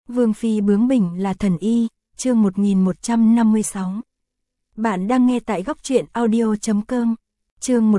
Vương phi bướng bỉnh là thần y, chương 1156. Bạn đang nghe tại góc truyện audio.com. Chương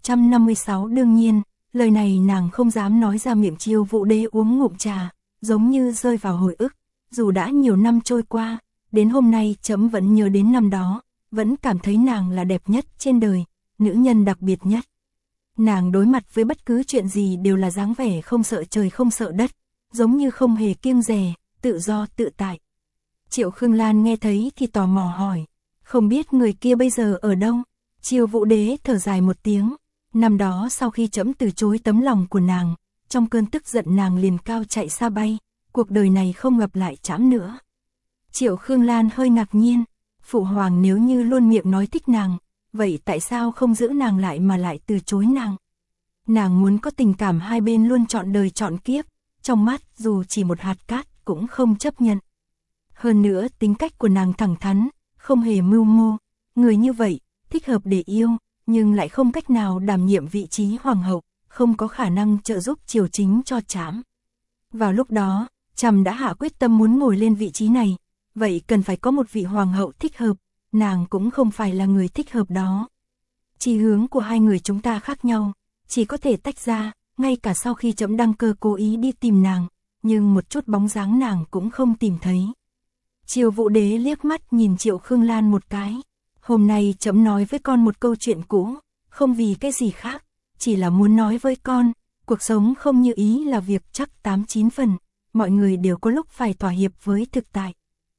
1156. Đương nhiên, lời này nàng không dám nói ra miệng. Chiêu Vũ Đế uống ngụm trà, giống như rơi vào hồi ức, dù đã nhiều năm trôi qua, đến hôm nay trẫm vẫn nhớ đến năm đó, vẫn cảm thấy nàng là đẹp nhất trên đời, nữ nhân đặc biệt nhất. Nàng đối mặt với bất cứ chuyện gì đều là dáng vẻ không sợ trời không sợ đất, giống như không hề kiêng dè, tự do tự tại. Triệu Khương Lan nghe thấy thì tò mò hỏi, không biết người kia bây giờ ở đâu? Chiêu Vũ Đế thở dài một tiếng, năm đó sau khi trẫm từ chối tấm lòng của nàng, trong cơn tức giận nàng liền cao chạy xa bay, cuộc đời này không gặp lại trẫm nữa. Triệu Khương Lan hơi ngạc nhiên, phụ hoàng nếu như luôn miệng nói thích nàng, vậy tại sao không giữ nàng lại mà lại từ chối nàng? Nàng muốn có tình cảm hai bên luôn trọn đời trọn kiếp, trong mắt dù chỉ một hạt cát cũng không chấp nhận. Hơn nữa tính cách của nàng thẳng thắn, không hề mưu mô, người như vậy, thích hợp để yêu, nhưng lại không cách nào đảm nhiệm vị trí hoàng hậu, không có khả năng trợ giúp triều chính cho trẫm. Vào lúc đó, trẫm đã hạ quyết tâm muốn ngồi lên vị trí này, vậy cần phải có một vị hoàng hậu thích hợp, nàng cũng không phải là người thích hợp đó. Chí hướng của hai người chúng ta khác nhau, chỉ có thể tách ra, ngay cả sau khi trẫm đăng cơ cố ý đi tìm nàng, nhưng một chút bóng dáng nàng cũng không tìm thấy. Chiêu Vũ Đế liếc mắt nhìn Triệu Khương Lan một cái, hôm nay trẫm nói với con một câu chuyện cũ, không vì cái gì khác, chỉ là muốn nói với con, cuộc sống không như ý là việc chắc 8-9 phần, mọi người đều có lúc phải thỏa hiệp với thực tại.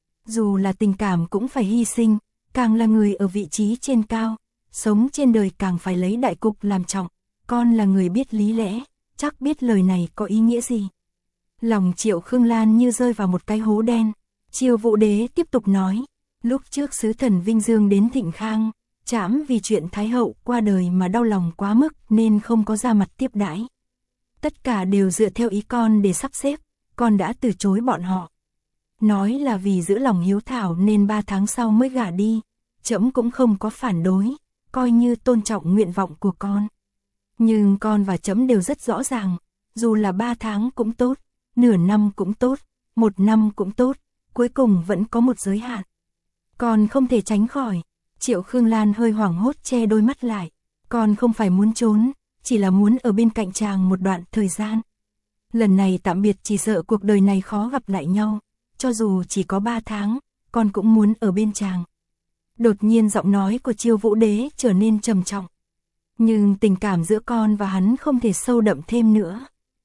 Dù là tình cảm cũng phải hy sinh, càng là người ở vị trí trên cao, sống trên đời càng phải lấy đại cục làm trọng, con là người biết lý lẽ, chắc biết lời này có ý nghĩa gì. Lòng Triệu Khương Lan như rơi vào một cái hố đen. Chiêu Vũ Đế tiếp tục nói, lúc trước sứ thần Vinh Dương đến Thịnh Khang, trẫm vì chuyện Thái hậu qua đời mà đau lòng quá mức nên không có ra mặt tiếp đãi. Tất cả đều dựa theo ý con để sắp xếp, con đã từ chối bọn họ. Nói là vì giữ lòng hiếu thảo nên 3 tháng sau mới gả đi, trẫm cũng không có phản đối, coi như tôn trọng nguyện vọng của con. Nhưng con và trẫm đều rất rõ ràng, dù là 3 tháng cũng tốt, nửa năm cũng tốt, 1 năm cũng tốt, cuối cùng vẫn có một giới hạn. Con không thể tránh khỏi. Triệu Khương Lan hơi hoảng hốt che đôi mắt lại. Con không phải muốn trốn, chỉ là muốn ở bên cạnh chàng một đoạn thời gian. Lần này tạm biệt chỉ sợ cuộc đời này khó gặp lại nhau. Cho dù chỉ có 3 tháng, con cũng muốn ở bên chàng. Đột nhiên giọng nói của Chiêu Vũ Đế trở nên trầm trọng. Nhưng tình cảm giữa con và hắn không thể sâu đậm thêm nữa.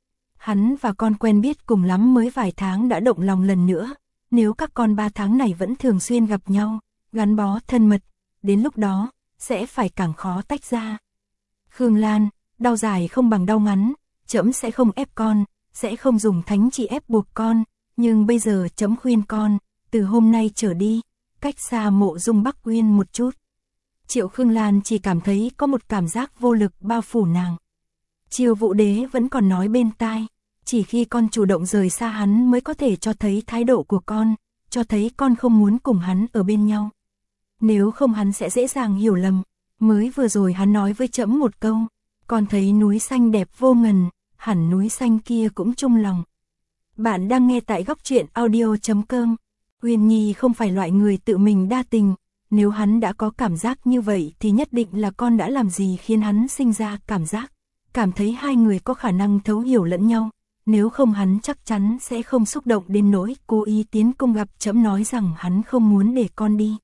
Hắn và con quen biết cùng lắm mới vài tháng đã động lòng lần nữa. Nếu các con 3 tháng này vẫn thường xuyên gặp nhau, gắn bó thân mật, đến lúc đó, sẽ phải càng khó tách ra. Khương Lan, đau dài không bằng đau ngắn, trẫm sẽ không ép con, sẽ không dùng thánh chỉ ép buộc con, nhưng bây giờ trẫm khuyên con, từ hôm nay trở đi, cách xa Mộ Dung Bắc Uyên một chút. Triệu Khương Lan chỉ cảm thấy có một cảm giác vô lực bao phủ nàng. Chiêu Vũ Đế vẫn còn nói bên tai, chỉ khi con chủ động rời xa hắn mới có thể cho thấy thái độ của con, cho thấy con không muốn cùng hắn ở bên nhau. Nếu không hắn sẽ dễ dàng hiểu lầm, mới vừa rồi hắn nói với trẫm một câu, con thấy núi xanh đẹp vô ngần, hẳn núi xanh kia cũng chung lòng. Bạn đang nghe tại góc truyện audio.com. Uyên Nhi không phải loại người tự mình đa tình, nếu hắn đã có cảm giác như vậy thì nhất định là con đã làm gì khiến hắn sinh ra cảm thấy hai người có khả năng thấu hiểu lẫn nhau. Nếu không hắn chắc chắn sẽ không xúc động đến nỗi cố ý tiến cung gặp trẫm nói rằng hắn không muốn để con đi.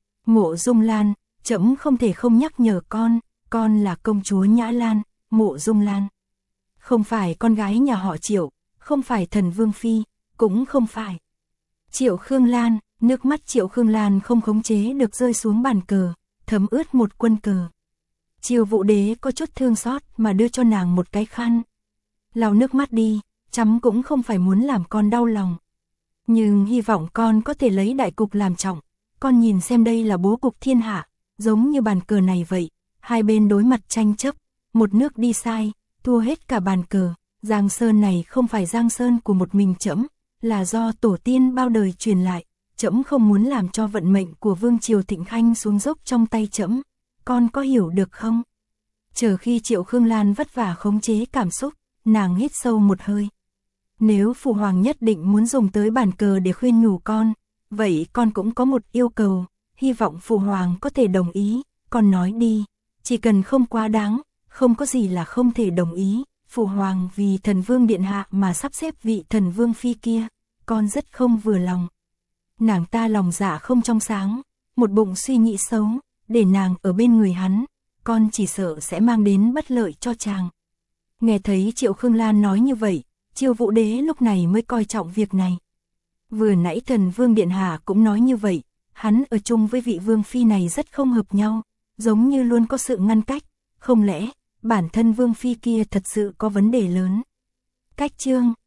Mộ Dung Lan, trẫm không thể không nhắc nhở con là công chúa Nhã Lan, Mộ Dung Lan. Không phải con gái nhà họ Triệu, không phải thần vương phi, cũng không phải. Triệu Khương Lan, nước mắt Triệu Khương Lan không khống chế được rơi xuống bàn cờ, thấm ướt một quân cờ. Chiêu Vũ Đế có chút thương xót mà đưa cho nàng một cái khăn. Lau nước mắt đi, trẫm cũng không phải muốn làm con đau lòng. Nhưng hy vọng con có thể lấy đại cục làm trọng. Con nhìn xem đây là bố cục thiên hạ, giống như bàn cờ này vậy. Hai bên đối mặt tranh chấp, một nước đi sai, thua hết cả bàn cờ. Giang Sơn này không phải Giang Sơn của một mình trẫm, là do tổ tiên bao đời truyền lại. Trẫm không muốn làm cho vận mệnh của Vương Triều Thịnh Khanh xuống dốc trong tay trẫm. Con có hiểu được không? Chờ khi Triệu Khương Lan vất vả khống chế cảm xúc, nàng hít sâu một hơi. Nếu phụ hoàng nhất định muốn dùng tới bàn cờ để khuyên nhủ con, vậy con cũng có một yêu cầu, hy vọng phụ hoàng có thể đồng ý, con nói đi, chỉ cần không quá đáng, không có gì là không thể đồng ý, phụ hoàng vì thần vương điện hạ mà sắp xếp vị thần vương phi kia, con rất không vừa lòng. Nàng ta lòng dạ không trong sáng, một bụng suy nghĩ xấu, để nàng ở bên người hắn, con chỉ sợ sẽ mang đến bất lợi cho chàng. Nghe thấy Triệu Khương Lan nói như vậy, Chiêu Vũ Đế lúc này mới coi trọng việc này. Vừa nãy thần vương điện hạ cũng nói như vậy, hắn ở chung với vị vương phi này rất không hợp nhau, giống như luôn có sự ngăn cách, không lẽ bản thân vương phi kia thật sự có vấn đề lớn. Cách chương